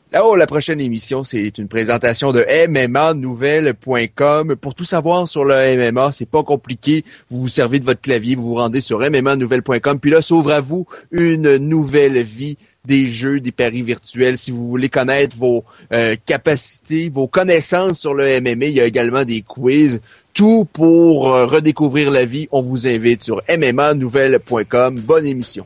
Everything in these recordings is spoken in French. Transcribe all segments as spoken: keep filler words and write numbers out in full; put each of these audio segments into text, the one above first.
Là-haut, la prochaine émission, c'est une présentation de M M A nouvelle point com. Pour tout savoir sur le M M A, c'est pas compliqué. Vous vous servez de votre clavier, vous vous rendez sur M M A nouvelle point com. Puis là, s'ouvre à vous une nouvelle vie des jeux, des paris virtuels. Si vous voulez connaître vos euh, capacités, vos connaissances sur le M M A, il y a également des quiz. Tout pour euh, redécouvrir la vie. On vous invite sur M M A nouvelle point com. Bonne émission.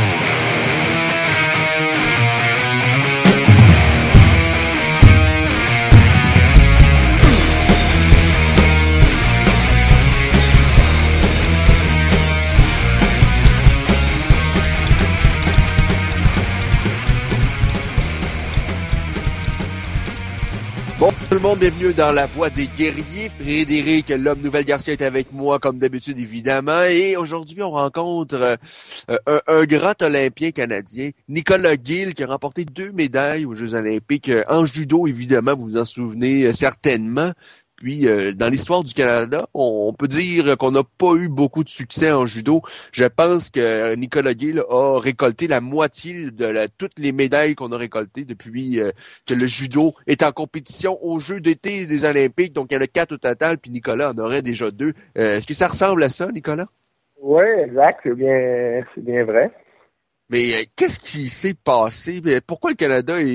Bon, tout le monde, bienvenue dans la voie des guerriers. Frédéric, l'homme nouvelle Garcia est avec moi, comme d'habitude, évidemment. Et aujourd'hui, on rencontre euh, un, un grand Olympien canadien, Nicolas Gill, qui a remporté deux médailles aux Jeux olympiques. En judo, évidemment, vous vous en souvenez euh, certainement. Puis, euh, dans l'histoire du Canada, on, on peut dire qu'on n'a pas eu beaucoup de succès en judo. Je pense que Nicolas Gill a récolté la moitié de la, toutes les médailles qu'on a récoltées depuis euh, que le judo est en compétition aux Jeux d'été des Olympiques. Donc, il y en a quatre au total, puis Nicolas en aurait déjà deux. Euh, est-ce que ça ressemble à ça, Nicolas? Oui, exact. C'est bien, c'est bien vrai. Mais euh, qu'est-ce qui s'est passé? Pourquoi le Canada ne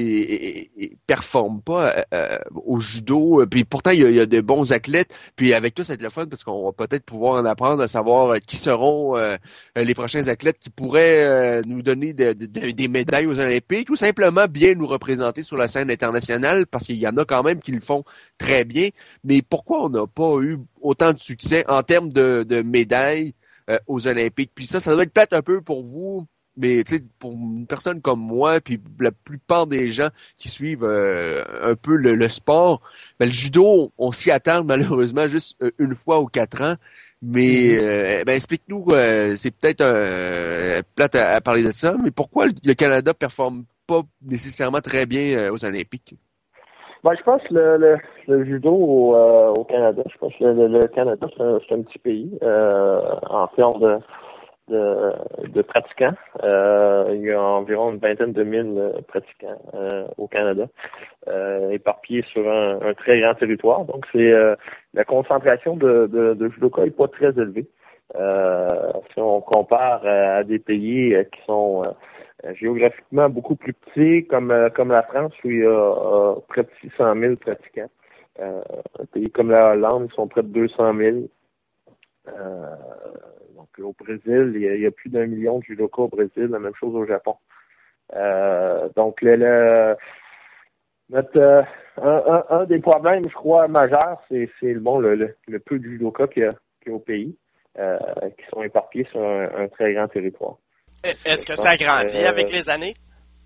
performe pas euh, au judo? Puis pourtant, il y, a, il y a de bons athlètes. Puis avec tout, c'est le fun parce qu'on va peut-être pouvoir en apprendre à savoir euh, qui seront euh, les prochains athlètes qui pourraient euh, nous donner de, de, de, des médailles aux Olympiques ou simplement bien nous représenter sur la scène internationale parce qu'il y en a quand même qui le font très bien. Mais pourquoi on n'a pas eu autant de succès en termes de, de médailles euh, aux Olympiques? Puis ça, ça doit être plate un peu pour vous. Mais tu sais, pour une personne comme moi, puis la plupart des gens qui suivent euh, un peu le, le sport, ben, le judo, on, on s'y attend malheureusement juste euh, une fois aux quatre ans. Mais euh, ben, explique-nous, euh, c'est peut-être euh, plate à, à parler de ça, mais pourquoi le, le Canada performe pas nécessairement très bien euh, aux Olympiques? Ben, je pense que le, le, le judo au, euh, au Canada, je pense que le, le Canada, c'est un, c'est un petit pays euh, en termes de De, de pratiquants. Euh, il y a environ une vingtaine de mille pratiquants euh, au Canada, euh, éparpillés sur un, un très grand territoire. Donc, c'est euh, la concentration de, de, de judoka n'est pas très élevée. Euh, si on compare à des pays qui sont euh, géographiquement beaucoup plus petits, comme comme la France, où il y a euh, près de six cent mille pratiquants. Euh, un pays comme la Hollande, ils sont près de deux cent mille. Euh, donc au Brésil, il y a, il y a plus d'un million de judokas au Brésil, la même chose au Japon. Euh, donc le, le notre euh, un, un, un des problèmes, je crois, majeurs, c'est, c'est bon le, le, le peu de judokas qu'il y a, qu'il y a au pays, euh, qui sont éparpillés sur un, un très grand territoire. Est-ce que ça grandit euh, avec les années?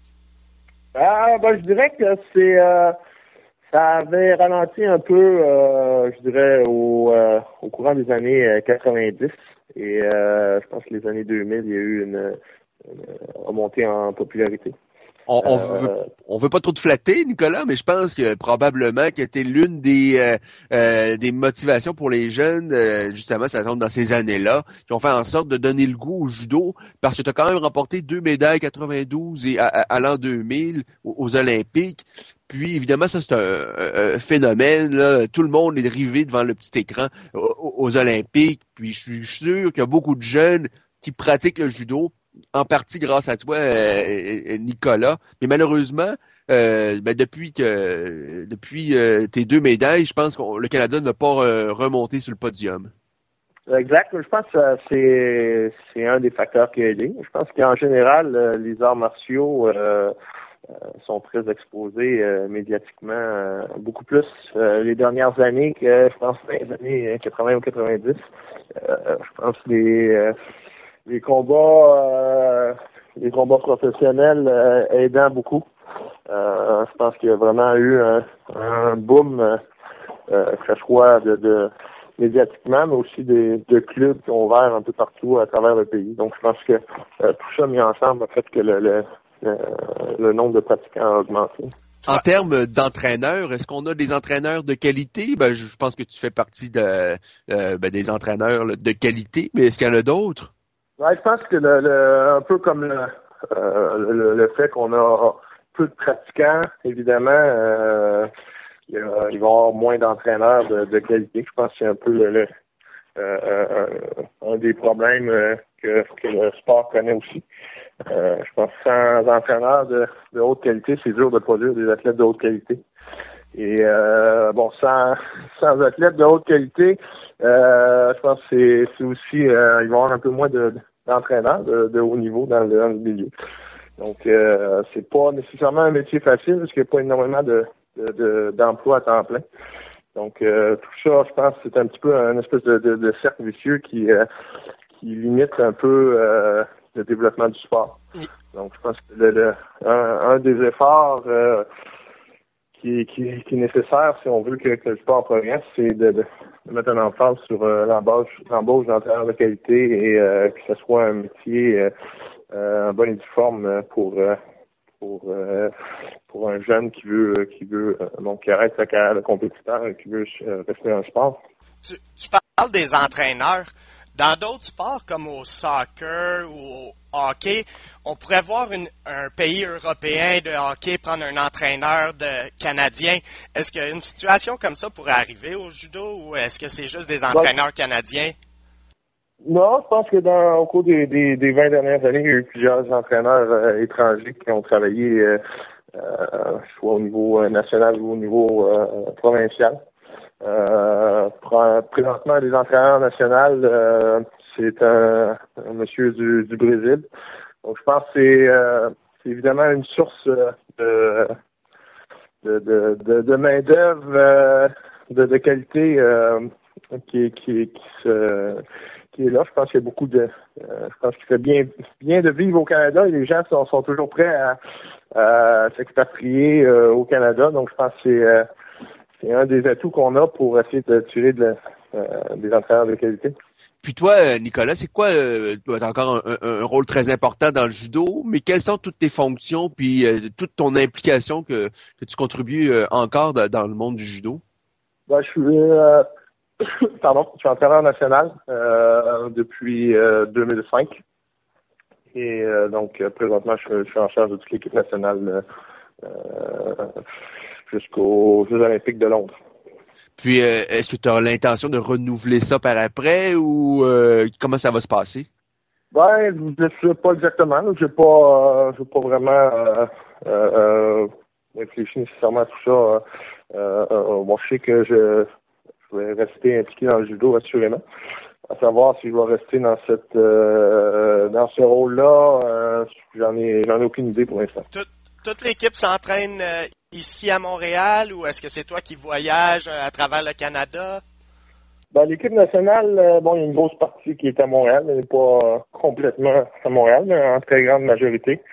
Ah, ben, je dirais que c'est euh, ça avait ralenti un peu, euh, je dirais, au, euh, au courant des années quatre-vingt-dix. Et euh, je pense que les années deux mille, il y a eu une, une remontée en popularité. On, on, euh, veut, on veut pas trop te flatter, Nicolas, mais je pense que probablement que t'es l'une des euh, euh, des motivations pour les jeunes, euh, justement, ça tombe dans ces années-là, qui ont fait en sorte de donner le goût au judo, parce que tu as quand même remporté deux médailles quatre-vingt-douze et à, à, à l'an deux mille aux, aux Olympiques. Puis, évidemment, ça, c'est un, un phénomène. Là. Tout le monde est rivé devant le petit écran aux, aux Olympiques. Puis, je suis sûr qu'il y a beaucoup de jeunes qui pratiquent le judo, en partie grâce à toi, euh, Nicolas. Mais malheureusement, euh, ben, depuis que depuis euh, tes deux médailles, je pense que le Canada n'a pas euh, remonté sur le podium. Exact. Je pense que c'est, c'est un des facteurs qui a aidé. Je pense qu'en général, les arts martiaux euh, sont très exposés euh, médiatiquement, euh, beaucoup plus euh, les dernières années que, je pense, dans les années quatre-vingts ou quatre-vingt-dix. Euh, je pense que les, euh, les combats euh, les combats professionnels euh, aidant beaucoup. Euh, je pense qu'il y a vraiment eu un, un boom, euh, que ce soit de, de médiatiquement, mais aussi des, de clubs qui ont ouvert un peu partout à travers le pays. Donc, je pense que euh, tout ça mis ensemble a fait que le, le, le, le nombre de pratiquants a augmenté. En termes d'entraîneurs, est-ce qu'on a des entraîneurs de qualité? Ben, je pense que tu fais partie de, euh, ben, des entraîneurs là, de qualité, mais est-ce qu'il y en a d'autres? Ouais, je pense que le, le, un peu comme le, euh, le, le fait qu'on a peu de pratiquants, évidemment, euh, il, y a, il va y avoir moins d'entraîneurs de, de qualité. Je pense que c'est un peu le, le euh, un, un des problèmes euh, que, que le sport connaît aussi. Euh, je pense que sans entraîneurs de, de haute qualité, c'est dur de produire des athlètes de haute qualité. Et euh, bon, sans, sans athlètes de haute qualité, euh, je pense que c'est, c'est aussi euh, il va y avoir un peu moins de, d'entraîneurs de, de haut niveau dans le, dans le milieu. Donc, euh, c'est pas nécessairement un métier facile parce qu'il n'y a pas énormément de, de, de d'emplois à temps plein. Donc, euh, tout ça, je pense que c'est un petit peu un espèce de, de, de cercle vicieux qui, euh, qui limite un peu euh, le développement du sport. Donc, je pense que le, le, un, un des efforts euh, qui, qui, qui est nécessaire si on veut que, que le sport progresse, c'est de, de, de mettre un emphase sur euh, l'embauche, l'embauche d'entraîneurs de qualité et euh, que ce soit un métier euh, euh, en bonne et due forme pour euh, pour euh, pour un jeune qui veut qui veut euh, donc qui arrête sa carrière de compétiteur et qui veut euh, rester dans le sport. Tu, tu parles des entraîneurs. Dans d'autres sports comme au soccer ou au hockey, on pourrait voir une, un pays européen de hockey prendre un entraîneur de canadien. Est-ce qu'une situation comme ça pourrait arriver au judo ou est-ce que c'est juste des entraîneurs canadiens? Non, je pense que dans au cours des, des, des vingt dernières années, il y a eu plusieurs entraîneurs euh, étrangers qui ont travaillé euh, euh, soit au niveau national ou au niveau euh, provincial. Euh, présentement, les entraîneurs nationaux, euh, c'est un, un monsieur du, du Brésil. Donc, je pense que c'est, euh, c'est évidemment une source de, de, de, de, de main-d'œuvre euh, de, de qualité euh, qui, qui, qui, se, qui est là. Je pense qu'il y a beaucoup de... Euh, je pense qu'il fait bien, bien de vivre au Canada et les gens sont, sont toujours prêts à, à s'expatrier euh, au Canada. Donc, je pense que c'est... Euh, C'est un des atouts qu'on a pour essayer de tirer de la, euh, des entraîneurs de qualité. Puis toi, Nicolas, c'est quoi, euh, tu as encore un, un, un rôle très important dans le judo, mais quelles sont toutes tes fonctions puis euh, toute ton implication que, que tu contribues euh, encore de, dans le monde du judo? Ben, je suis euh, pardon, je suis entraîneur national euh, depuis euh, deux mille cinq. Et euh, donc présentement, je, je suis en charge de toute l'équipe nationale euh, jusqu'aux Jeux olympiques de Londres. Puis, euh, est-ce que tu as l'intention de renouveler ça par après ou euh, comment ça va se passer? Ben, je ne sais pas exactement. Je n'ai pas, euh, j'ai pas vraiment euh, euh, réfléchi nécessairement à tout ça. Euh, euh, moi, je sais que je, je vais rester impliqué dans le judo, assurément. À savoir si je vais rester dans cette euh, dans ce rôle-là, euh, j'en ai j'en ai aucune idée pour l'instant. Tout, toute l'équipe s'entraîne euh, ici à Montréal ou est-ce que c'est toi qui voyages euh, à travers le Canada? Ben, l'équipe nationale, euh, bon, il y a une grosse partie qui est à Montréal, elle n'est pas euh, complètement à Montréal, mais en très grande majorité.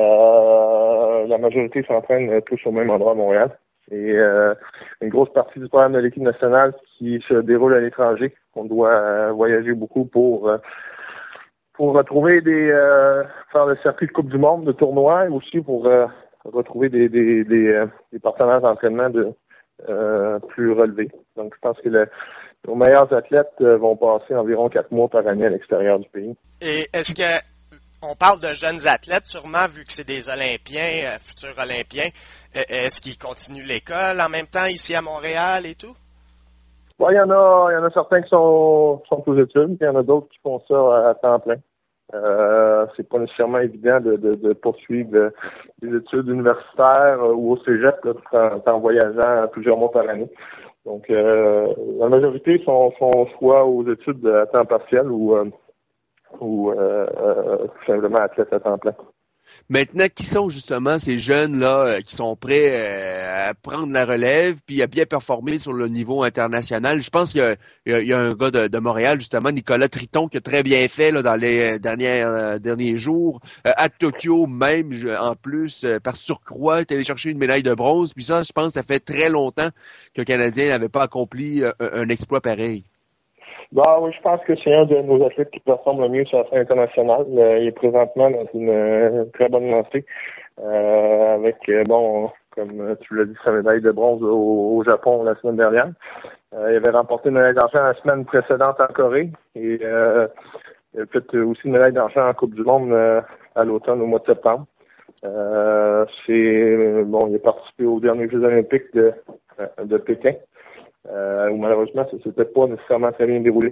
Euh, la majorité s'entraîne tous au même endroit à Montréal. Et euh, une grosse partie du programme de l'équipe nationale qui se déroule à l'étranger. On doit euh, voyager beaucoup pour euh, pour retrouver des euh, faire le circuit de Coupe du Monde, de tournois, et aussi pour euh, retrouver des des, des, euh, des partenaires d'entraînement de euh, plus relevés. Donc je pense que le, nos meilleurs athlètes euh, vont passer environ quatre mois par année à l'extérieur du pays. Et est-ce que on parle de jeunes athlètes, sûrement, vu que c'est des Olympiens, euh, futurs Olympiens. Euh, est-ce qu'ils continuent l'école en même temps ici à Montréal et tout? Bon, il y en a, il y en a certains qui sont, sont aux études, puis il y en a d'autres qui font ça à temps plein. Euh, c'est pas nécessairement évident de, de, de poursuivre des études universitaires ou au cégep là, tout en, en voyageant plusieurs mois par année. Donc, euh, la majorité sont, sont soit aux études à temps partiel ou euh, ou euh, euh, tout simplement athlètes à temps plein. Maintenant, qui sont justement ces jeunes-là qui sont prêts euh, à prendre la relève puis à bien performer sur le niveau international? Je pense qu'il y a, il y a, il y a un gars de, de Montréal, justement, Nicolas Triton, qui a très bien fait là, dans les dernières, euh, derniers jours. Euh, à Tokyo même, je, en plus, euh, par surcroît, est allé chercher une médaille de bronze. Puis ça, je pense, ça fait très longtemps qu'un Canadien n'avait pas accompli euh, un, un exploit pareil. Bah oui, je pense que c'est un de nos athlètes qui performe le mieux sur la scène internationale. Euh, il est présentement dans une euh, très bonne lancée. Euh, avec, euh, bon, comme tu l'as dit, sa médaille de bronze au, au Japon la semaine dernière. Euh, il avait remporté une médaille d'argent la semaine précédente en Corée. Et euh, il a fait aussi une médaille d'argent en Coupe du Monde euh, à l'automne, au mois de septembre. Euh, c'est bon, il a participé aux derniers Jeux olympiques de, de Pékin, euh, où malheureusement ça s'était pas nécessairement très bien déroulé.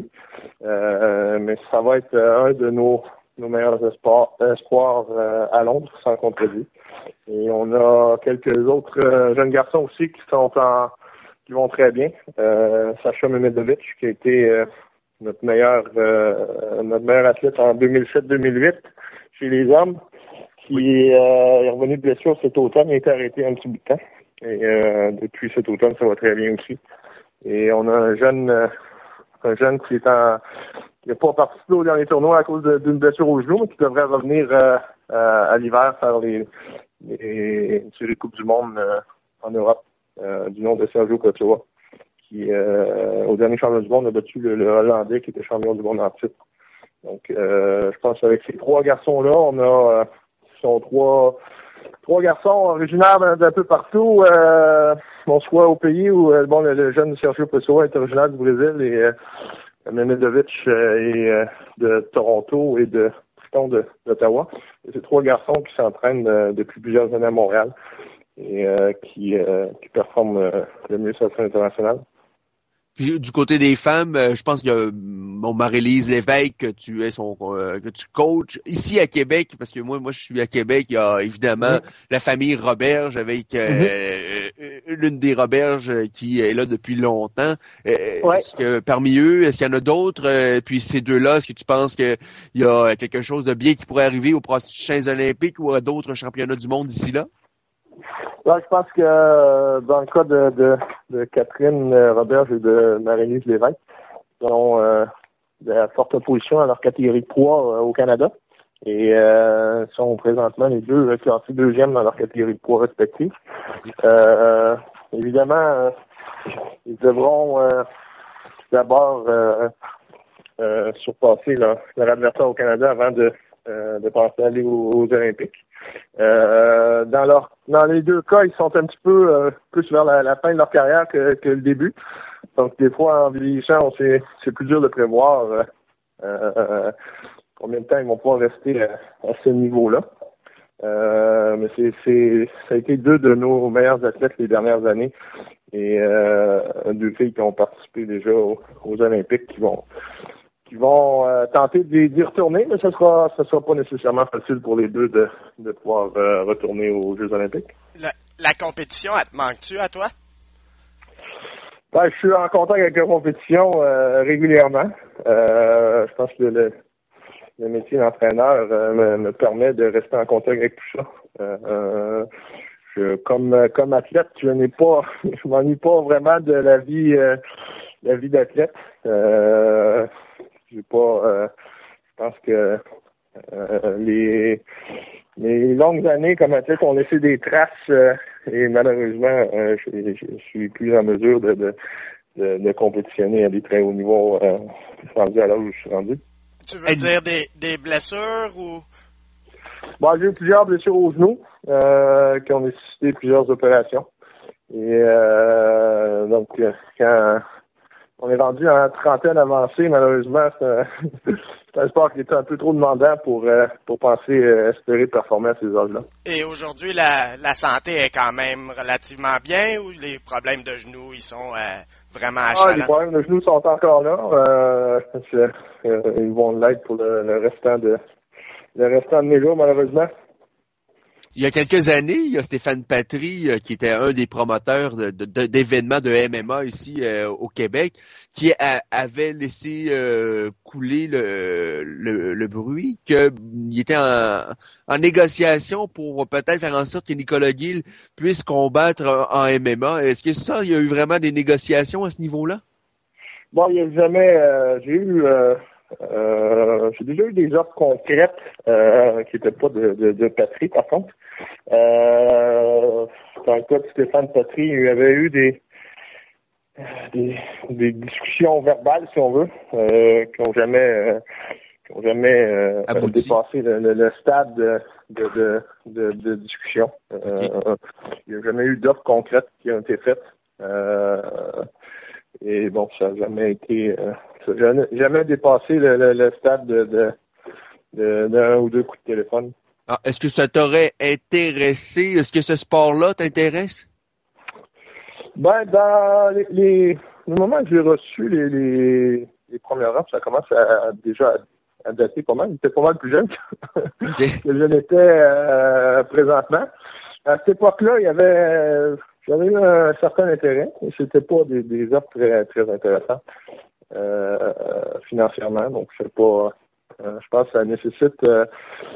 Euh, mais ça va être un de nos, nos meilleurs espoirs, espoirs euh, à Londres, sans contredit. Et on a quelques autres euh, jeunes garçons aussi qui sont en qui vont très bien. Euh, Sacha Mehmedovic, qui a été euh, notre meilleur euh, notre meilleur athlète en deux mille sept deux mille huit chez les hommes, qui oui. euh, est revenu de blessure cet automne. Il a été arrêté un petit bout de temps. Et euh, depuis cet automne, ça va très bien aussi. Et on a un jeune euh, un jeune qui est en qui n'a pas participé au dernier tournoi à cause de, d'une blessure au genou, mais qui devrait revenir euh, euh, à l'hiver faire les, les une série de Coupe du Monde euh, en Europe, euh, du nom de Sergio Cotua, qui euh, au dernier championnat du monde a battu le, le Hollandais qui était champion du monde en titre. Donc euh, je pense qu'avec ces trois garçons-là, on a euh, sont trois trois garçons originaires d'un, d'un peu partout. Euh, bon, soit au pays où euh, bon le, le jeune Sergio Cotua est originaire du Brésil et euh, Mehmedovic euh, est euh, de Toronto et de Triton de, d'Ottawa. Et c'est trois garçons qui s'entraînent euh, depuis plusieurs années à Montréal et euh, qui, euh, qui performent euh, le mieux sur la scène internationale. Puis du côté des femmes, euh, je pense qu'il y a mon Marie-Lise Lévesque que tu es son euh, que tu coaches ici à Québec, parce que moi moi je suis à Québec, il y a évidemment mm-hmm. la famille Roberge avec euh, mm-hmm. l'une des Roberges qui est là depuis longtemps. Euh, ouais. Est-ce que parmi eux, est-ce qu'il y en a d'autres? Euh, puis ces deux-là, est-ce que tu penses qu'il y a quelque chose de bien qui pourrait arriver aux prochains Olympiques ou à d'autres championnats du monde d'ici là? Là, je pense que euh, dans le cas de, de, de Catherine euh, Roberge et de Marie-Lise Lévesque, ils ont euh, de la forte opposition à leur catégorie de poids euh, au Canada et euh, sont présentement les deux euh, classés deuxième dans leur catégorie de poids respective. Euh, évidemment, euh, ils devront euh, d'abord euh, euh, surpasser leur, leur adversaire au Canada avant de, euh, de penser aller aux, aux Olympiques. Euh, dans leur dans les deux cas, ils sont un petit peu euh, plus vers la, la fin de leur carrière que, que le début. Donc des fois, en vieillissant, on sait, c'est plus dur de prévoir euh, euh, combien de temps ils vont pouvoir rester à, à ce niveau-là. Euh, mais c'est, c'est ça a été deux de nos meilleurs athlètes les dernières années et euh, deux filles qui ont participé déjà aux, aux Olympiques qui vont qui vont euh, tenter d'y, d'y retourner, mais ce sera ce sera pas nécessairement facile pour les deux de, de pouvoir euh, retourner aux Jeux olympiques. La, la compétition, elle te manque-tu à toi? Ben, je suis en contact avec la compétition euh, régulièrement. Euh, je pense que le, le métier d'entraîneur euh, me, me permet de rester en contact avec tout ça. Euh, je, comme comme athlète, je n'ai pas je m'ennuie pas vraiment de la vie euh, la vie d'athlète. Euh, J'ai pas, euh, je pense que euh, les, les longues années comme athlète ont laissé des traces euh, et malheureusement, euh, je, je, je suis plus en mesure de, de, de, de compétitionner à des très hauts niveaux euh, rendu à l'âge où je suis rendu. Tu veux dire des, des blessures ou? Bon, j'ai eu plusieurs blessures au genou euh, qui ont nécessité plusieurs opérations. Et euh, donc, quand on est rendu à trentaine avancée, malheureusement, c'est un, c'est un sport qui est un peu trop demandant pour euh, pour penser euh, espérer performer à ces âges-là. Et aujourd'hui, la, la santé est quand même relativement bien ou les problèmes de genoux, ils sont euh, vraiment achalants? Ah, les problèmes de genoux sont encore là. Euh, je pense que, euh, ils vont l'être pour le, le restant de le restant de mes jours, malheureusement. Il y a quelques années, il y a Stéphane Patry, euh, qui était un des promoteurs de, de, d'événements de M M A ici euh, au Québec, qui a, avait laissé euh, couler le, le, le bruit qu'il était en, en négociation pour peut-être faire en sorte que Nicolas Gill puisse combattre en M M A. Est-ce que ça, il y a eu vraiment des négociations à ce niveau-là? Bon, il n'y a jamais... Euh, j'ai eu... Euh... Euh, j'ai déjà eu des offres concrètes euh, qui n'étaient pas de, de, de Patry, par contre. Euh, dans le cas de Stéphane Patry, il y avait eu des, des, des discussions verbales, si on veut, euh, qui n'ont jamais, euh, qui ont jamais euh, dépassé le, le, le stade de, de, de, de, de discussion. Okay. Euh, il n'y a jamais eu d'offres concrètes qui ont été faites. Euh, et bon, ça n'a jamais été... Euh, ça n'a jamais dépassé le, le, le stade de, de, de, d'un ou deux coups de téléphone. Ah, est-ce que ça t'aurait intéressé? Est-ce que ce sport-là t'intéresse? Ben, dans les, les, le moment que j'ai reçu les, les, les premières offres, ça commence à, à déjà à, à dater pas mal. J'étais pas mal plus jeune que, OK. que je l'étais euh, présentement. À cette époque-là, il y avait j'avais eu un certain intérêt. C'était pas des, des offres très, très intéressantes euh, financièrement. Donc, c'est pas. Euh, je pense que ça nécessite euh,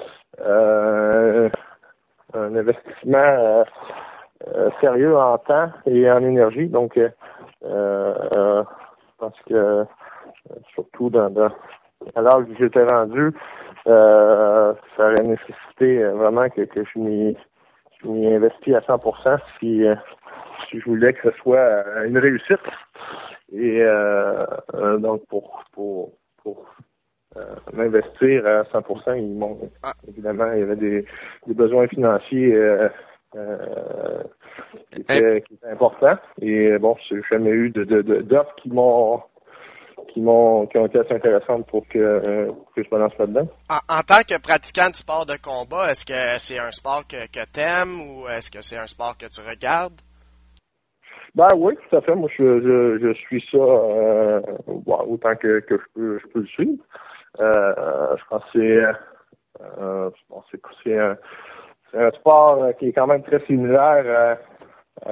euh, un investissement euh, euh, sérieux en temps et en énergie. Donc, euh, euh, je pense que euh, surtout dans, dans à l'âge où j'étais rendu, euh, ça aurait nécessité vraiment que, que je m'y je m'y investis à cent pour cent si, euh, si je voulais que ce soit une réussite. Et euh, euh, donc pour pour pour euh, m'investir à cent pour cent, ils m'ont Ah, évidemment il y avait des, des besoins financiers euh, euh, qui Hein? étaient qui étaient importants. Et bon, j'ai jamais eu de, de, de d'offres qui m'ont qui m'ont qui ont été assez intéressantes pour que, euh, pour que je me lance là-dedans. En, en tant que pratiquant de sport de combat, est-ce que c'est un sport que, que t'aimes ou est-ce que c'est un sport que tu regardes? Ben oui, tout à fait. Moi, je, je, je suis ça euh, bon, autant que, que je peux je peux le suivre. Euh, je pense que c'est euh, bon, c'est, c'est, un, c'est un sport qui est quand même très similaire à,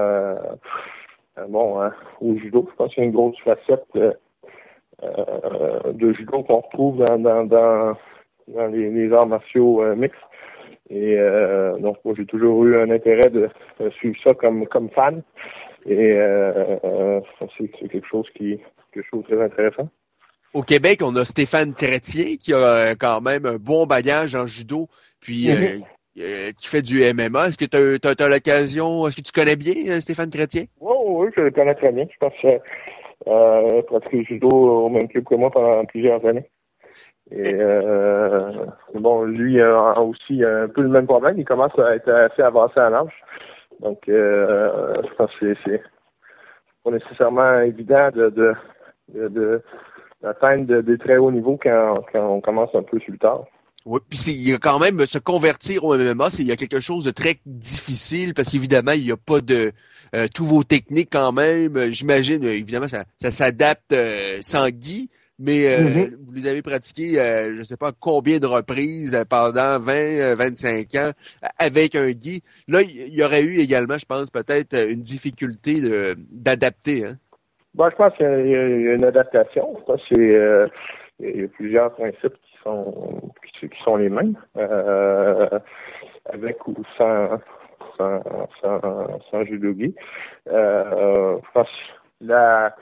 à, bon, hein, au judo. Je pense qu'il y a une grosse facette euh, euh, de judo qu'on retrouve dans, dans, dans, dans les, les arts martiaux euh, mixtes. Et euh, donc moi j'ai toujours eu un intérêt de, de suivre ça comme comme fan. Et euh, euh, c'est, c'est quelque chose qui que je trouve très intéressant. Au Québec, on a Stéphane Crétier qui a euh, quand même un bon bagage en judo, puis Mm-hmm. euh, euh, qui fait du M M A. Est-ce que tu as l'occasion, est-ce que tu connais bien euh, Stéphane Crétier? Oui, oui, je le connais très bien. Je pense que euh, pratiqué le judo au même club que moi pendant plusieurs années. Et euh, bon, lui a aussi un peu le même problème. Il commence à être assez avancé à l'âge. Donc, euh, je pense que c'est, c'est pas nécessairement évident de, de, de, de d'atteindre de- des très hauts niveaux quand, quand on commence un peu sur le tard. Oui, puis c'est- il y a quand même se convertir au M M A, c'est il y a quelque chose de très difficile parce qu'évidemment il n'y a pas de euh, tous vos techniques quand même. Euh, J'imagine euh, évidemment ça ça s'adapte euh, sans Guy, mais Mm-hmm. euh, vous les avez pratiqués euh, je sais pas combien de reprises euh, pendant vingt, euh, vingt-cinq ans euh, avec un Guy. Là il y, y aurait eu également, je pense peut-être euh, une difficulté de- d'adapter. Hein. Bon, je pense qu'il y a, il y a une adaptation. Je pense que c'est, euh, il y a plusieurs principes qui sont qui, qui sont les mêmes, euh, avec ou sans sans sans, sans judogi. Euh, je pense que la,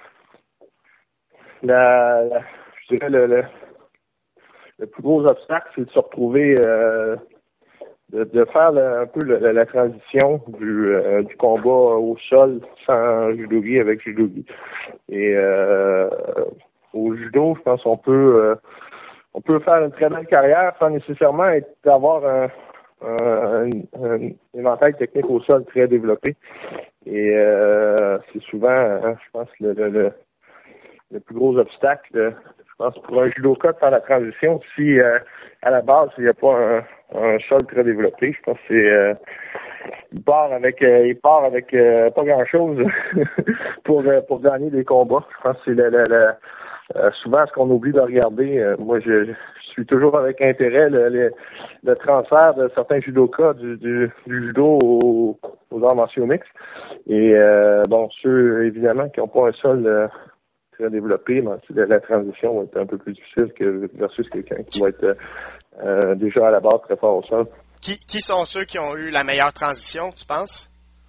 la, la je dirais le, le, le plus gros obstacle, c'est de se retrouver euh, de, de faire le- un peu le, la transition du, euh, du combat au sol sans judogi avec judogi. Et euh, au judo, je pense qu'on peut euh, on peut faire une très belle carrière sans nécessairement être, avoir un, un, un éventail technique au sol très développé. Et euh, c'est souvent, hein, je pense, le, le, le, le plus gros obstacle, euh, je pense, pour un judoka de faire la transition, si euh, à la base, il n'y a pas un, un sol très développé, je pense que c'est euh, il part avec euh, il part avec euh, pas grand chose pour euh, pour gagner des combats. Je pense que c'est le, le, le euh, souvent ce qu'on oublie de regarder. Euh, moi je, je suis toujours avec intérêt le, le, le transfert de certains judokas du, du, du judo aux, aux arts martiaux mixtes. Et euh, bon, ceux évidemment qui n'ont pas un sol euh, très développé, ben, la, la transition va être un peu plus difficile que versus quelqu'un qui va être euh, déjà à la base très fort au sol. Qui, qui sont ceux qui ont eu la meilleure transition, tu penses?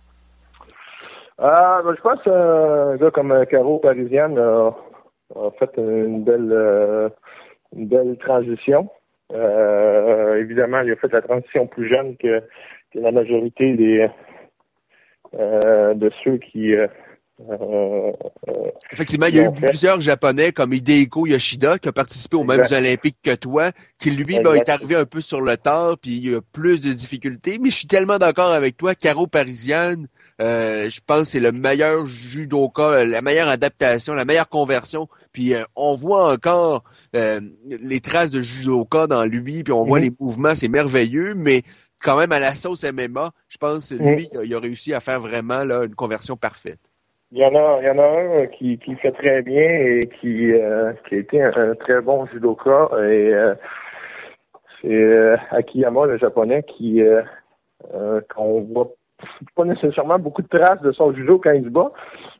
Ah, ben, je pense qu'un gars comme euh, Caro Parisienne a, a fait une belle euh, une belle transition. Euh, évidemment, il a fait la transition plus jeune que, que la majorité des euh, de ceux qui euh, Euh, euh, Effectivement, il y a eu fait. plusieurs Japonais comme Hidehiko Yoshida qui a participé aux Exact. mêmes Olympiques que toi, qui lui ben, est arrivé un peu sur le tard, puis il y a plus de difficultés. Mais je suis tellement d'accord avec toi, Caro Parisienne, euh, je pense que c'est le meilleur judoka, la meilleure adaptation, la meilleure conversion. Puis euh, on voit encore euh, les traces de judoka dans lui, puis on voit Mm-hmm. les mouvements, c'est merveilleux, mais quand même à la sauce M M A, je pense que lui, Mm-hmm. il a réussi à faire vraiment là, une conversion parfaite. Il y en a, il y en a un qui, qui fait très bien et qui, euh, qui a été un, un très bon judoka. Et euh, c'est euh, Akiyama, le japonais, qui euh, euh, qu'on voit pas nécessairement beaucoup de traces de son judo quand il se bat.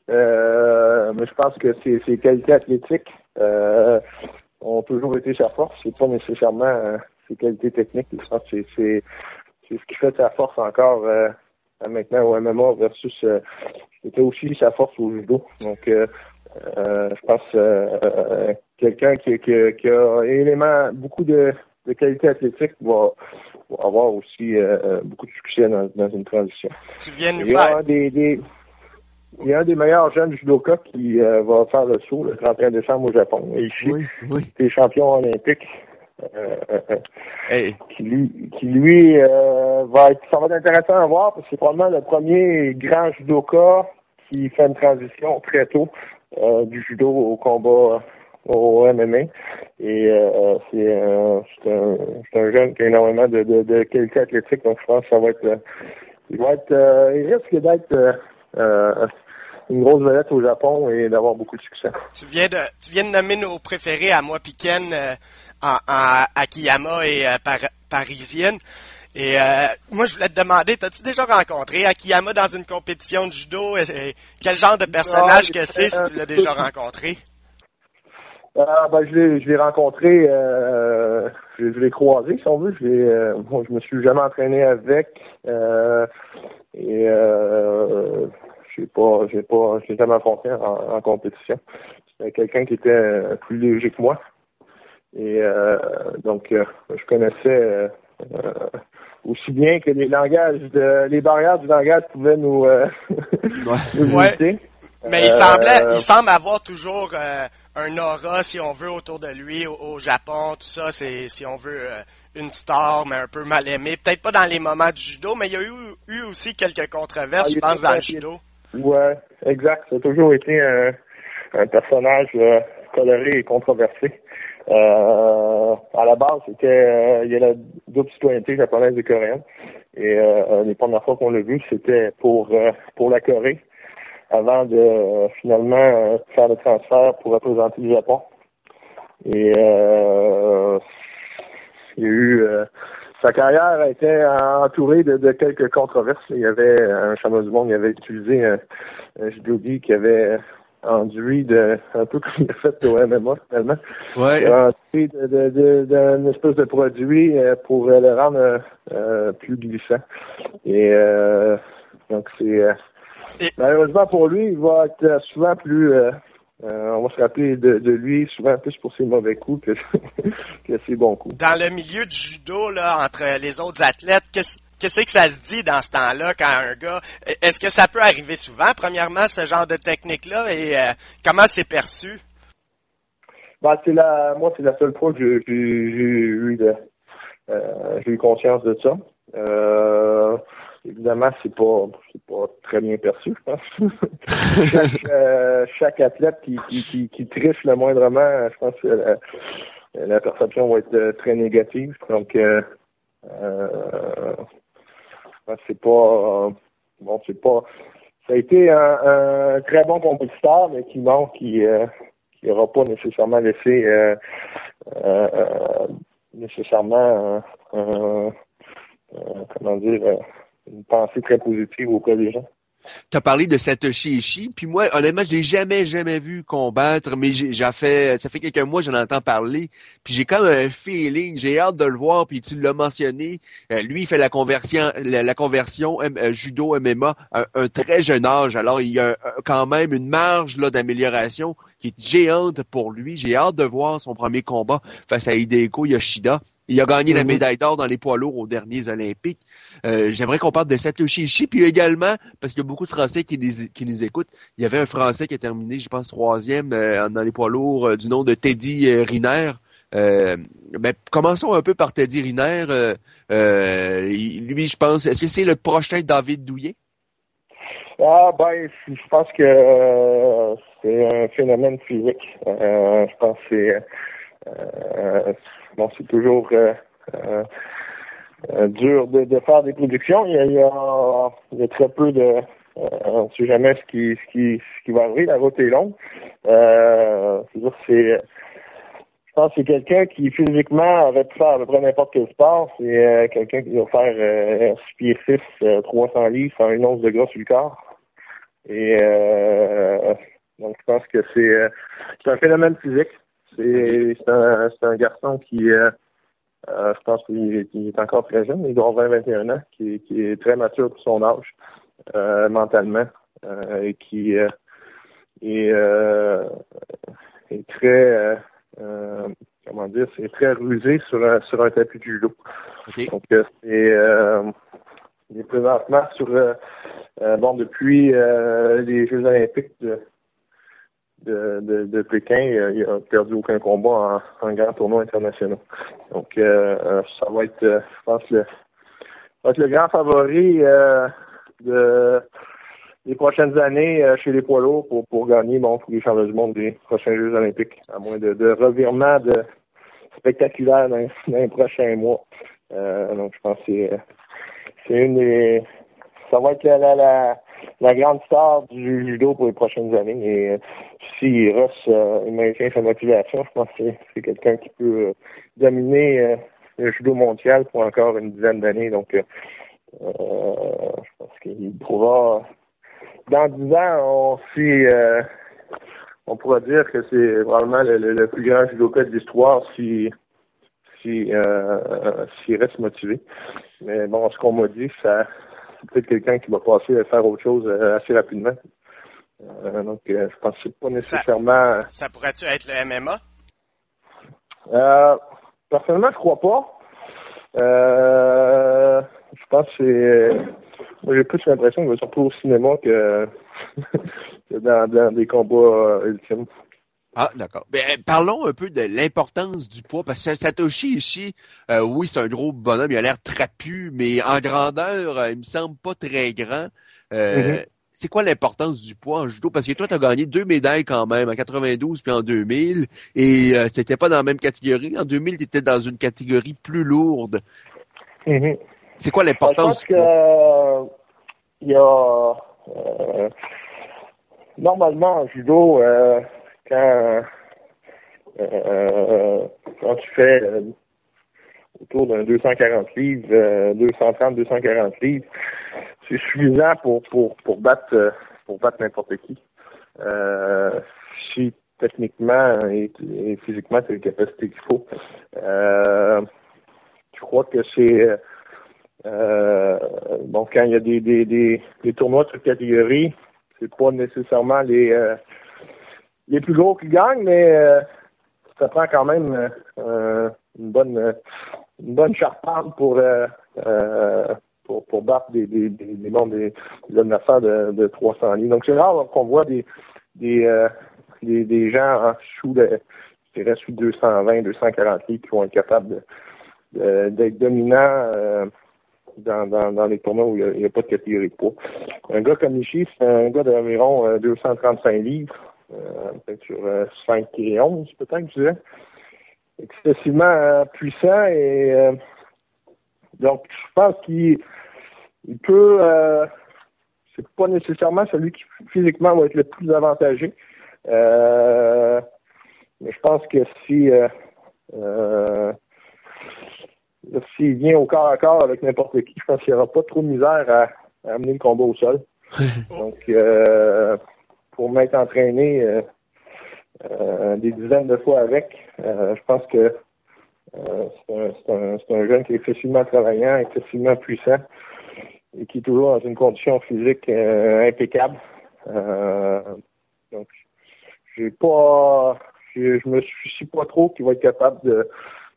Euh, mais je pense que ses, ses qualités athlétiques euh, ont toujours été sa force. C'est pas nécessairement euh, ses qualités techniques. Je pense que c'est, c'est, c'est ce qui fait sa force encore euh, maintenant au M M A versus euh, c'était aussi sa force au judo. Donc, euh, euh, je pense euh, euh, quelqu'un qui, qui, qui a élément, beaucoup de, de qualité athlétique va, va avoir aussi euh, beaucoup de succès dans, dans une transition. Tu viens de nous il y a faire... un des, des, il y a un des meilleurs jeunes judokas qui euh, va faire le saut le trente et un décembre au Japon. Et ici, Oui, oui. il est champion olympique. Euh, euh, Hey. qui lui, qui lui euh, va être, ça va être intéressant à voir parce que c'est probablement le premier grand judoka qui fait une transition très tôt euh, du judo au combat au M M A. Et euh, c'est, euh, c'est, un, c'est un jeune qui a énormément de, de, de qualité athlétique, donc je pense que ça va être, euh, il va être, euh, il risque d'être euh, euh, une grosse vedette au Japon et d'avoir beaucoup de succès. Tu viens de, tu viens de nommer nos préférés à moi, puis Ken, euh, en, en Akiyama et euh, par, Parisienne. Et euh, moi, je voulais te demander, t'as-tu déjà rencontré Akiyama dans une compétition de judo? Et, et quel genre de personnage Non, que c'est si tu l'as déjà rencontré? Ah, ben, je l'ai, je l'ai rencontré, euh, je, je l'ai croisé, si on veut. Je l'ai, euh, moi, je me suis jamais entraîné avec, euh, et euh, j'ai pas, j'ai pas, j'ai jamais affronté en, en compétition. C'était quelqu'un qui était plus léger que moi, et euh, donc euh, je connaissais euh, euh, aussi bien que les langages, de, les barrières du langage pouvaient nous, euh, nous Ouais. limiter. Mais il semblait, il semble avoir toujours euh, un aura, si on veut, autour de lui au, au Japon, tout ça. C'est, si on veut, euh, une star, mais un peu mal aimée. Peut-être pas dans les moments du judo, mais il y a eu, eu aussi quelques controverses, Ah, je pense, dans le était, judo. Ouais, exact. Ça a toujours été un, un personnage euh, coloré et controversé. Euh, à la base, c'était euh, il y a la double citoyenneté japonaise et coréenne. Et euh, les premières fois qu'on l'a vu, c'était pour euh, pour la Corée, avant de euh, finalement euh, faire le transfert pour représenter le Japon. Et euh, il y a eu euh, sa carrière a été entourée de, de quelques controverses. Il y avait un champion du monde, il avait utilisé un, un judogi qui avait enduit de un peu comme il a fait au M M A finalement. Ouais. Il a enduit de, de, de, d'une espèce de produit euh, pour euh, le rendre euh, plus glissant. Et euh, donc c'est euh, Et... malheureusement pour lui, il va être souvent plus euh, euh, on va se rappeler de, de lui souvent plus pour ses mauvais coups que, que ses bons coups. Dans le milieu du judo, là, entre les autres athlètes, qu'est-ce, qu'est-ce que ça se dit dans ce temps-là quand un gars... Est-ce que ça peut arriver souvent, premièrement, ce genre de technique-là, et euh, comment c'est perçu? Ben, c'est la, moi, c'est la seule fois que j'ai, j'ai, j'ai eu de, euh, j'ai eu conscience de ça. Euh, évidemment, c'est pas, c'est pas très bien perçu, je pense. chaque, euh, chaque athlète qui, qui, qui, qui triche le moindrement, je pense que la, la perception va être très négative. Donc, euh, euh, je pense que c'est pas, euh, bon, c'est pas, ça a été un, un très bon compétiteur, mais qui non, qui, euh, qui n'aura pas nécessairement laissé, euh, euh, euh, nécessairement, euh, euh, euh, comment dire, euh, une pensée très positive auprès des gens. Tu as parlé de Satoshi Ishii, puis moi, honnêtement, je l'ai jamais, jamais vu combattre, mais j'ai, j'ai fait, ça fait quelques mois que j'en entends parler, puis j'ai comme un feeling, j'ai hâte de le voir, puis tu l'as mentionné, euh, lui, il fait la conversion, la, la conversion euh, judo M M A à un, un très jeune âge, alors il y a un, quand même une marge là d'amélioration qui est géante pour lui, j'ai hâte de voir son premier combat face à Hidehiko Yoshida. Il a gagné mm-hmm. la médaille d'or dans les poids lourds aux derniers Olympiques. Euh, j'aimerais qu'on parle de Satoshi Ishii, puis également, parce qu'il y a beaucoup de Français qui, les, qui nous écoutent, il y avait un Français qui a terminé, je pense, troisième euh, dans les poids lourds euh, du nom de Teddy euh, Riner. Euh, ben, commençons un peu par Teddy Riner. Euh, euh, lui, je pense, est-ce que c'est le prochain David Douillet? Ah ben, je pense que euh, c'est un phénomène physique. Euh, je pense que c'est euh, bon, c'est toujours euh, euh, dur de, de faire des productions. Il y a, il y a, il y a très peu de euh, on ne sait jamais ce qui ce qui ce qui va arriver. La route est longue. Euh, c'est-à-dire c'est Je pense que c'est quelqu'un qui, physiquement, aurait pu faire à peu près n'importe quel sport. C'est euh, quelqu'un qui va faire euh, six pieds six, euh, trois cents livres, sans une once de gras sur le corps. Et euh, donc, je pense que c'est, euh, c'est un phénomène physique. C'est, c'est, un, c'est un garçon qui, euh, euh, je pense qu'il est, il est encore très jeune, il doit avoir vingt, vingt et un ans, qui, qui est très mature pour son âge, euh, mentalement, euh, et qui euh, est, euh, est très... Euh, Euh, comment dire, c'est très rusé sur un, sur un tapis de judo. Okay. Donc, euh, c'est, euh, il est présentement sur, euh, euh, bon, depuis euh, les Jeux olympiques de, de, de, de Pékin, euh, il a perdu aucun combat en, en grand tournoi international. Donc, euh, ça va être, euh, je pense, le, ça va être le grand favori euh, de les prochaines années euh, chez les poids lourds pour, pour gagner bon, tous les championnats du monde des prochains Jeux olympiques, à moins de, de revirements de spectaculaires dans, dans les prochains mois. Euh, donc, je pense que c'est, c'est une des... Ça va être la, la, la, la grande star du judo pour les prochaines années. Et euh, si Ross euh, maintient sa motivation, je pense que c'est, c'est quelqu'un qui peut euh, dominer euh, le judo mondial pour encore une dizaine d'années. Donc, euh, euh, je pense qu'il pourra... Dans dix ans, on, si, euh, on pourra dire que c'est probablement le, le, le plus grand judoka de l'histoire si, si, euh, s'il reste motivé. Mais bon, ce qu'on m'a dit, ça, c'est peut-être quelqu'un qui va passer à faire autre chose euh, assez rapidement. Euh, donc, euh, je pense que c'est pas nécessairement... Ça, ça pourrait-tu être le M M A? Euh, personnellement, je crois pas. Euh, je pense que c'est... Moi, j'ai plus l'impression qu'il va surtout au cinéma que, que dans, dans des combats euh, ultimes. Ah, d'accord. Ben, parlons un peu de l'importance du poids, parce que Satoshi Ishii, euh, oui, c'est un gros bonhomme, il a l'air trapu, mais en grandeur, euh, il me semble pas très grand. Euh, mm-hmm. C'est quoi l'importance du poids en judo? Parce que toi, tu as gagné deux médailles quand même, en quatre-vingt-douze puis en deux mille, et euh, t'étais pas dans la même catégorie. En deux mille, tu étais dans une catégorie plus lourde. Mm-hmm. C'est quoi l'importance du poids? Je pense qu'il y a... Euh, normalement, en judo, euh, quand, euh, quand tu fais euh, autour d'un deux cent quarante livres, euh, deux cent trente, deux cent quarante livres, c'est suffisant pour, pour, pour battre euh, pour battre n'importe qui. Euh, si techniquement et, et physiquement tu as les capacités qu'il faut. Euh, je crois que c'est euh, bon quand il y a des, des, des, des tournois de cette catégorie, c'est pas nécessairement les euh, les plus gros qui gagnent, mais euh, ça prend quand même euh, une bonne une bonne charpente pour euh, euh, pour, pour battre des des des, des, des, des, des adversaires de, de trois cents livres. Donc c'est rare qu'on voit des des, euh, des des gens en dessous de je dirais sous deux cent vingt, deux cent quarante livres qui vont être capables de, de, d'être dominants euh, dans, dans, dans les tournois où il n'y a, a pas de catégorie de poids. Un gars comme Ishii, c'est un gars d'environ euh, deux cent trente-cinq livres, euh, peut-être sur euh, cinq et onze, peut-être, je dirais. Excessivement euh, puissant et euh, donc je pense qu'il il peut euh, c'est pas nécessairement celui qui physiquement va être le plus avantagé. Euh, mais je pense que si euh, euh, s'il vient au corps à corps avec n'importe qui, je pense qu'il n'y aura pas trop de misère à, à amener le combat au sol. Donc euh, pour m'être entraîné euh, euh, des dizaines de fois avec, euh, je pense que euh, c'est, un, c'est, un, c'est un jeune qui est excessivement travaillant, excessivement puissant et qui est toujours dans une condition physique euh, impeccable. Euh, donc, j'ai pas, j'ai, je me suis pas trop qu'il va être capable de,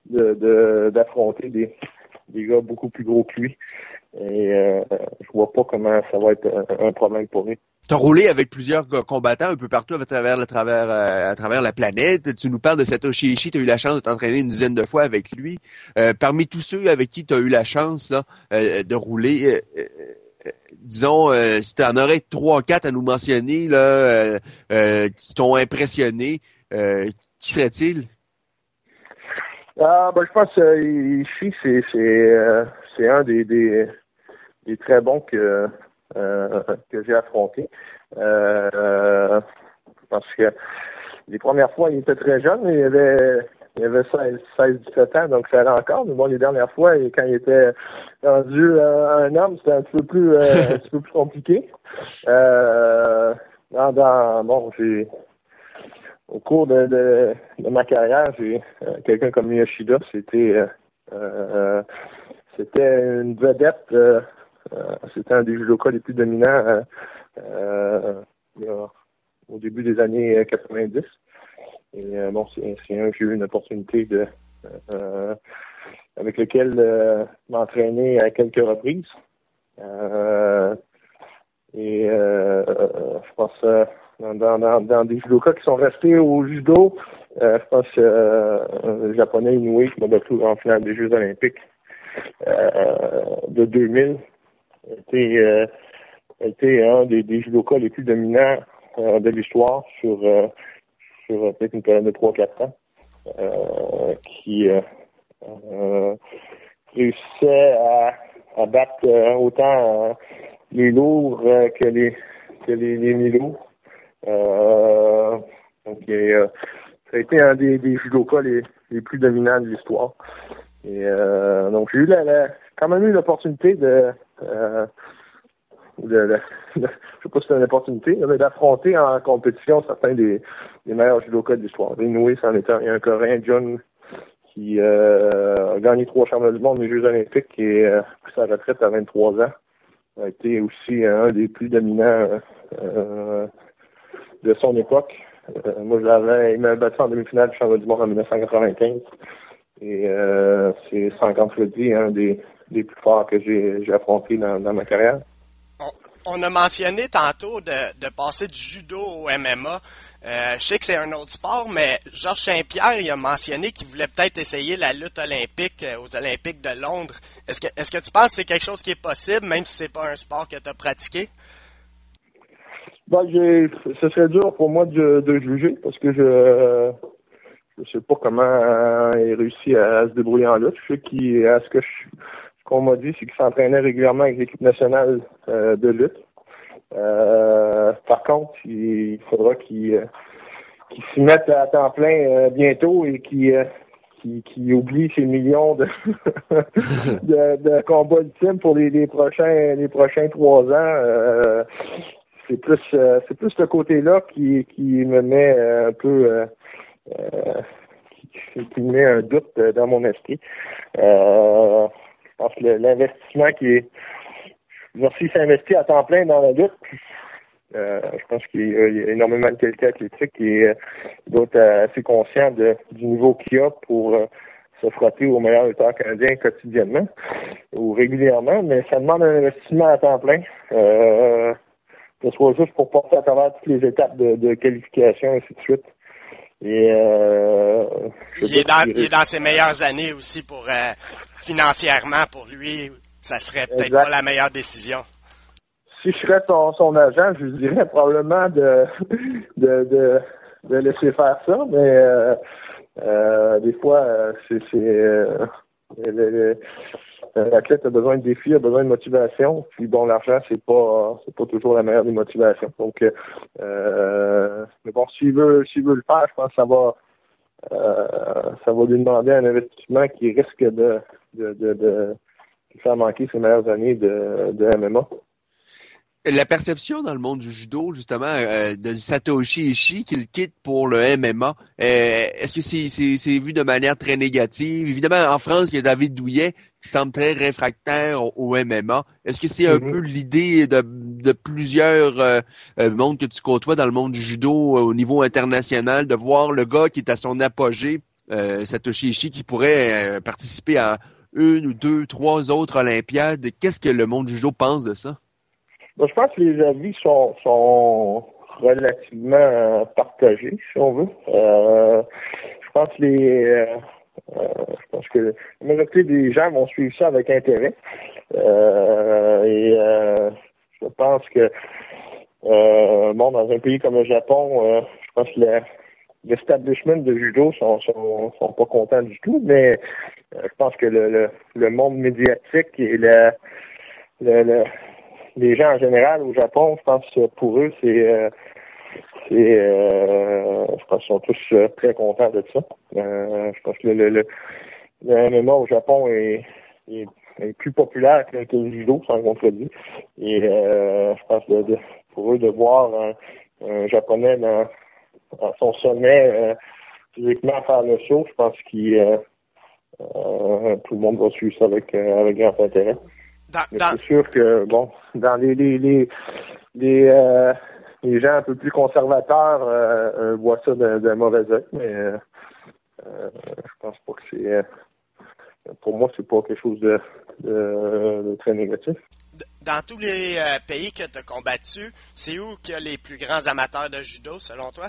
de, de d'affronter des, des gars beaucoup plus gros que lui. Et euh, je vois pas comment ça va être un, un problème pour lui. Tu as roulé avec plusieurs combattants un peu partout à travers, à travers, à travers la planète. Tu nous parles de Satoshi Ishii, tu as eu la chance de t'entraîner une dizaine de fois avec lui. Euh, parmi tous ceux avec qui tu as eu la chance là, euh, de rouler, euh, euh, disons, euh, si tu en aurais trois, quatre à nous mentionner là, euh, euh, qui t'ont impressionné, euh, qui serait-il? Ah, ben, je pense que euh, Ishii, c'est, c'est, euh, c'est un des, des, des très bons que, euh, que j'ai affronté. Euh, parce que les premières fois, il était très jeune, il avait, il avait seize dix-sept ans, donc ça allait encore. Mais bon, les dernières fois, quand il était rendu euh, un homme, c'était un petit peu plus, euh, un petit peu plus compliqué. Euh, dans, dans, bon, j'ai, au cours de, de, de ma carrière, j'ai euh, quelqu'un comme Yoshida, c'était, euh, euh, c'était une vedette. Euh, euh, c'était un des judokas les plus dominants. Euh, euh, au début des années quatre-vingt-dix. Et euh, bon, c'est, c'est un que j'ai eu une opportunité de euh, avec lequel euh, m'entraîner à quelques reprises. Euh, et euh, je pense euh, dans, dans, dans des judokas qui sont restés au judo, euh, je pense euh, le japonais Inoue qui m'a battu en finale des Jeux olympiques euh, de deux mille était euh, était un des, des judokas les plus dominants euh, de l'histoire sur, euh, sur euh, peut-être une période de trois quatre ans, euh, qui euh, euh, réussissait à, à battre euh, autant euh, les lourds euh, que les que les, les mi-lourds. Euh, donc, euh, ça a été un des, des judokas les, les plus dominants de l'histoire. Et euh, donc, j'ai eu la, la, quand même eu l'opportunité de euh, De, de, de, je sais pas si c'est une opportunité, mais d'affronter en compétition certains des, des meilleurs judokas de l'histoire. Inoue, c'en est un. Il y a un Coréen, John, qui euh, a gagné trois championnats du monde des Jeux olympiques et euh, pris sa retraite à vingt-trois ans. Il a été aussi un des plus dominants euh, de son époque. Euh, moi, je l'avais, il m'a battu en demi-finale du championnat du monde en dix-neuf cent quatre-vingt-quinze. Et euh, c'est sans contredit un des, des plus forts que j'ai, j'ai affronté dans, dans ma carrière. On a mentionné tantôt de, de passer du judo au M M A. Euh, je sais que c'est un autre sport, mais Georges Saint-Pierre il a mentionné qu'il voulait peut-être essayer la lutte olympique euh, aux Olympiques de Londres. Est-ce que est-ce que tu penses que c'est quelque chose qui est possible, même si c'est pas un sport que tu as pratiqué? Ben, j'ai, ce serait dur pour moi de, de juger parce que je je sais pas comment il a réussi à, à se débrouiller en lutte. Je sais qu'il, à ce que je qu'on m'a dit, c'est qu'il s'entraînait régulièrement avec l'équipe nationale euh, de lutte. Euh, par contre, il faudra qu'il, euh, qu'il s'y mette à temps plein euh, bientôt et qu'il, euh, qu'il, qu'il oublie ses millions de, de, de combats ultimes pour les, les prochains les prochains trois ans. Euh, c'est plus euh, c'est plus ce côté-là qui, qui me met un peu euh, euh, qui, qui me met un doute dans mon esprit. Euh, Je pense que l'investissement qui est... Merci s'investit à temps plein dans la lutte. Euh, je pense qu'il y a énormément de qualité athlétique et il doit être assez conscient de, du niveau qu'il a pour euh, se frotter aux meilleurs lutteurs canadiens quotidiennement ou régulièrement, mais ça demande un investissement à temps plein. Euh, que ce soit juste pour passer à travers toutes les étapes de, de qualification et ainsi de suite. Et euh, il, est dans, il est dans ses meilleures années aussi pour euh, financièrement pour lui, ça serait peut-être exact. Pas la meilleure décision. Si je serais son, son agent, je lui dirais probablement de de, de, de laisser faire ça, mais euh, euh, des fois c'est, c'est euh, le, le, l'athlète a besoin de défis, a besoin de motivation. Puis bon, l'argent, c'est pas c'est pas toujours la meilleure des motivations. Donc euh, mais bon, s'il veut s'il veut le faire, je pense que ça va euh, ça va lui demander un investissement qui risque de de, de, de faire manquer ses meilleures années de, de M M A. La perception dans le monde du judo, justement, euh, de Satoshi Ishii qui le quitte pour le M M A, euh, est-ce que c'est, c'est, c'est vu de manière très négative? Évidemment, en France, il y a David Douillet qui semble très réfractaire au, au M M A. Est-ce que c'est un mm-hmm. peu l'idée de, de plusieurs euh, mondes que tu côtoies dans le monde du judo euh, au niveau international, de voir le gars qui est à son apogée euh, Satoshi Ishii, qui pourrait euh, participer à une ou deux, trois autres Olympiades. Qu'est-ce que le monde du judo pense de ça? Ben, je pense que les avis sont, sont relativement partagés, si on veut. Euh, je pense que les euh, euh, je pense que la majorité des gens vont suivre ça avec intérêt. Euh, et euh, je pense que euh, bon, dans un pays comme le Japon, euh, je pense que le, l'establishment de judo sont, sont, sont pas contents du tout, mais euh, je pense que le, le, le monde médiatique et le, le, le les gens en général au Japon, je pense que pour eux, c'est, euh, c'est euh, je pense qu'ils sont tous euh, très contents de ça. Euh, je pense que le, le, le M M A au Japon est, est, est plus populaire que, que le judo, sans contredit. Et euh, je pense que de, pour eux de voir un, un Japonais dans, dans son sommet euh, physiquement faire le show, je pense que euh, euh, tout le monde va suivre ça avec, euh, avec grand intérêt. Dans, Mais dans... c'est sûr que, bon, dans les les les les, euh, les gens un peu plus conservateurs euh, euh, voient ça d'un, d'un mauvais œil, mais euh, euh, je pense pas que c'est... Euh, pour moi, c'est pas quelque chose de, de, de très négatif. Dans tous les euh, pays que tu as combattus, c'est où qu'il y a les plus grands amateurs de judo, selon toi?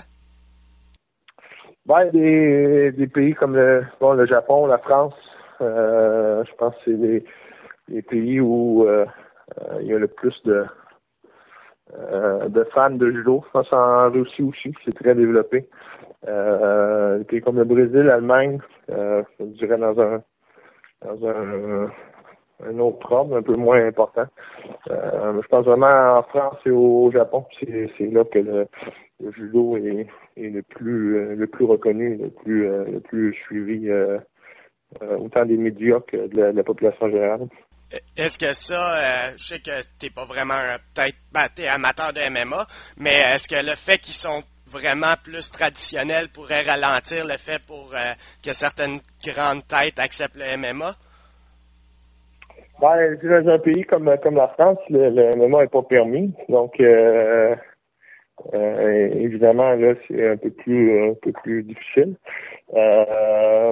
Ben, des, des pays comme le, bon, le Japon, la France, euh, je pense que c'est des les pays où euh, euh, il y a le plus de euh, de fans de judo. Je pense en Russie aussi, c'est très développé. Euh, des pays comme le Brésil, l'Allemagne, euh, je dirais dans un dans un, un autre ordre, un peu moins important. Euh, je pense vraiment en France et au Japon, c'est, c'est là que le, le judo est, est le plus le plus reconnu, le plus le plus suivi euh, autant des médias que de la, de la population générale. Est-ce que ça, euh, je sais que t'es pas vraiment un, peut-être, ben, t'es amateur de M M A, mais est-ce que le fait qu'ils sont vraiment plus traditionnels pourrait ralentir le fait pour euh, que certaines grandes têtes acceptent le M M A? Ben, dans un pays comme comme la France, le, le M M A n'est pas permis, donc euh, euh, évidemment là c'est un peu plus un peu plus difficile. Euh,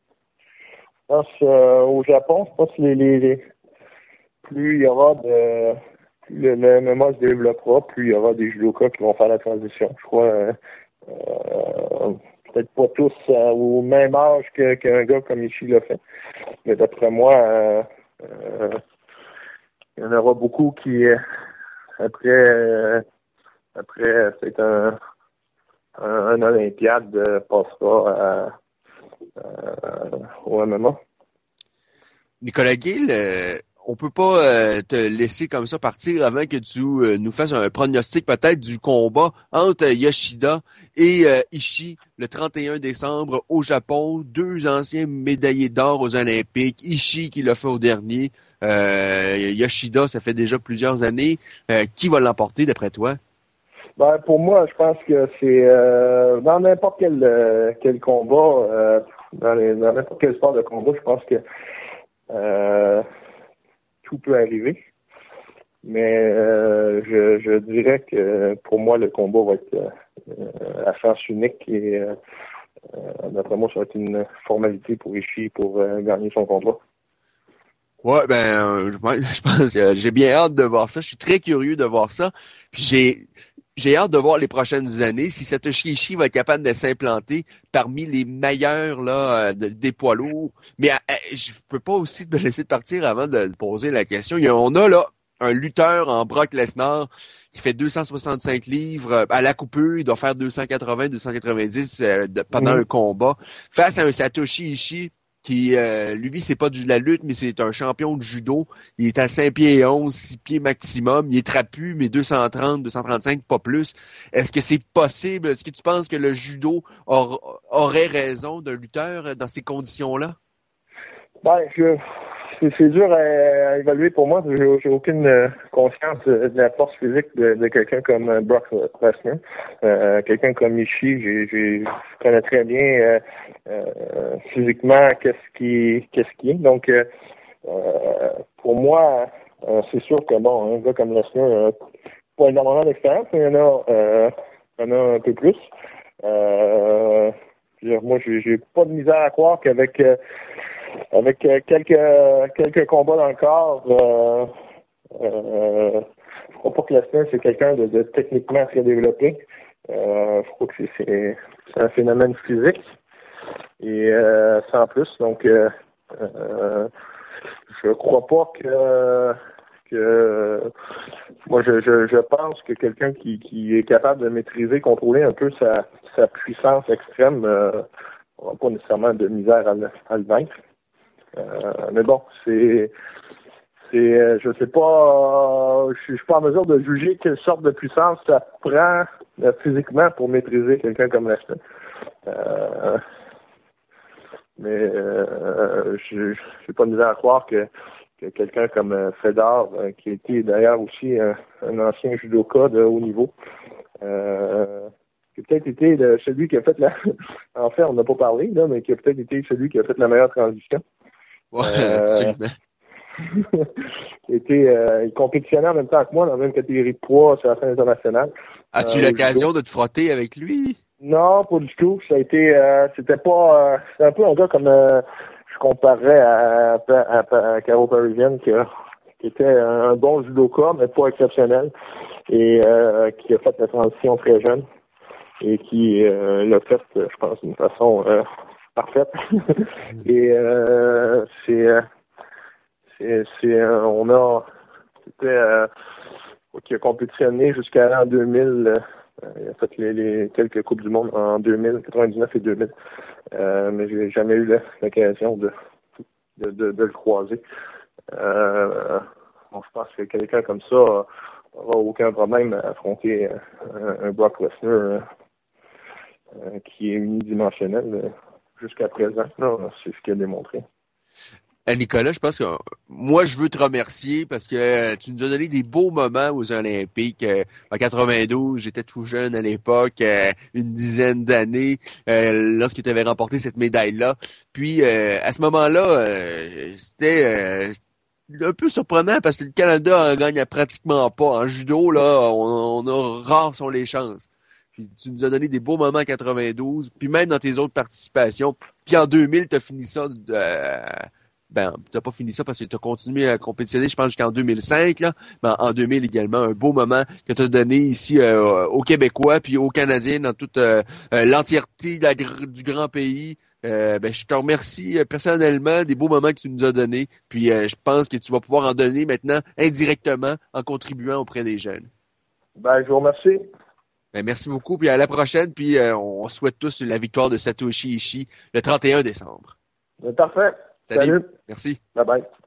je pense euh, au Japon, je pense que les, les, les plus il y aura de plus le, le M M A se développera, plus il y aura des judokas qui vont faire la transition. Je crois euh, euh, peut-être pas tous euh, au même âge que, qu'un gars comme Ishii l'a fait. Mais d'après moi, euh, euh, il y en aura beaucoup qui euh, après euh, après c'est un, un, un Olympiade euh, passera à, à, au M M A. Nicolas Gill, euh, on peut pas euh, te laisser comme ça partir avant que tu euh, nous fasses un pronostic peut-être du combat entre Yoshida et euh, Ishii le trente et un décembre au Japon. Deux anciens médaillés d'or aux Olympiques. Ishii qui l'a fait au dernier. Euh, Yoshida, ça fait déjà plusieurs années. Euh, qui va l'emporter d'après toi? Ben, pour moi, je pense que c'est euh, dans n'importe quel euh, quel combat, euh, dans, les, dans n'importe quel sport de combat, je pense que euh, tout peut arriver. Mais euh, je, je dirais que pour moi, le combat va être euh, à sens unique et euh, d'après moi, ça va être une formalité pour Ishii pour euh, gagner son combat. Ouais, ben, euh, je, je pense que j'ai bien hâte de voir ça. Je suis très curieux de voir ça. Puis j'ai J'ai hâte de voir les prochaines années si Satoshi Ishii va être capable de s'implanter parmi les meilleurs là de, des poids lourds. Mais euh, je peux pas aussi me laisser partir avant de poser la question. Il y a, on a là un lutteur en Brock Lesnar qui fait deux cent soixante-cinq livres à la coupure. Il doit faire deux cent quatre-vingts, deux cent quatre-vingt-dix euh, de, pendant mmh. un combat face à un Satoshi Ishii qui, euh, lui, c'est pas de la lutte, mais c'est un champion de judo. Il est à cinq pieds et onze, six pieds maximum. Il est trapu, mais deux cent trente, deux cent trente-cinq, pas plus. Est-ce que c'est possible? Est-ce que tu penses que le judo or, aurait raison d'un lutteur dans ces conditions-là? Ben, je, c'est, c'est dur à, à évaluer pour moi. J'ai, j'ai aucune euh, conscience de, de la force physique de, de quelqu'un comme euh, Brock Lesnar. Euh, quelqu'un comme Ishii, j'ai, j'ai, je connais très bien euh, euh, physiquement qu'est-ce qui qu'est-ce qui est. Donc, euh, euh, pour moi, euh, c'est sûr que bon, un gars comme Lesnar n'a pas énormément d'expérience, mais il y en a, euh, il y en a un peu plus. Euh, moi, j'ai, j'ai pas de misère à croire qu'avec euh, avec euh, quelques quelques combats dans le corps, euh, euh, je crois pas que Lesnar c'est quelqu'un de, de techniquement très développé. Euh, je crois que c'est, c'est, c'est un phénomène physique et euh, sans plus. Donc, euh, euh, je crois pas que que moi je, je, je pense que quelqu'un qui, qui est capable de maîtriser, contrôler un peu sa, sa puissance extrême euh, n'aura pas nécessairement de misère à le, à le vaincre. Euh, mais bon, c'est c'est je sais pas, euh, je, je suis pas en mesure de juger quelle sorte de puissance ça prend euh, physiquement pour maîtriser quelqu'un comme Lesnar. Euh, mais euh, je j'ai pas de misère à croire que que quelqu'un comme euh, Fedor, euh, qui était d'ailleurs aussi euh, un ancien judoka de haut niveau, euh, qui a peut-être été le, celui qui a fait la... en fait, on n'a pas parlé, là, mais qui a peut-être été celui qui a fait la meilleure transition. Ouais, euh, absolument. il, était, euh, il compétitionnait en même temps que moi dans la même catégorie de poids sur la scène internationale. As-tu euh, eu l'occasion de te frotter avec lui? Non, pas du tout. Ça a été, euh, c'était pas, euh, c'était un peu un gars comme euh, je comparerais à, à, à, à Caro Parisienne, qui, qui était un bon judoka, mais pas exceptionnel, et euh, qui a fait la transition très jeune, et qui euh, l'a fait, je pense, d'une façon euh, parfaite. et euh, c'est, c'est, c'est, euh, on a, c'était, euh, qui a compétitionné jusqu'à l'an deux mille. Euh, il a fait les, les quelques Coupes du Monde en deux mille, quatre-vingt-dix-neuf et deux mille. Euh, mais j'ai jamais eu l'occasion de, de, de, de le croiser. Euh, bon, je pense que quelqu'un comme ça n'aura aucun problème à affronter un, un Brock Lesnar euh, euh, qui est unidimensionnel euh, jusqu'à présent. Là, c'est ce qu'il a démontré. Euh, Nicolas, je pense que euh, moi, je veux te remercier parce que euh, tu nous as donné des beaux moments aux Olympiques. Euh, en quatre-vingt-douze, j'étais tout jeune à l'époque, euh, une dizaine d'années, euh, lorsque tu avais remporté cette médaille-là. Puis, euh, à ce moment-là, euh, c'était euh, un peu surprenant parce que le Canada en gagne pratiquement pas. En judo, là, on, on a rares sont les chances. Puis, tu nous as donné des beaux moments en quatre-vingt-douze, puis même dans tes autres participations. Puis en deux mille, tu as fini ça... Euh, ben, t'as pas fini ça parce que t'as continué à compétitionner, je pense, jusqu'en deux mille cinq, là. Mais en deux mille également, un beau moment que t'as donné ici euh, aux Québécois puis aux Canadiens dans toute euh, euh, l'entièreté de la, du grand pays. Euh, ben, je te remercie euh, personnellement des beaux moments que tu nous as donnés. Puis euh, je pense que tu vas pouvoir en donner maintenant indirectement en contribuant auprès des jeunes. Ben, je vous remercie. Ben, merci beaucoup, puis à la prochaine. Puis euh, on souhaite tous la victoire de Satoshi Ishii le trente et un décembre. Parfait. Salut. Salut. Merci. Bye bye.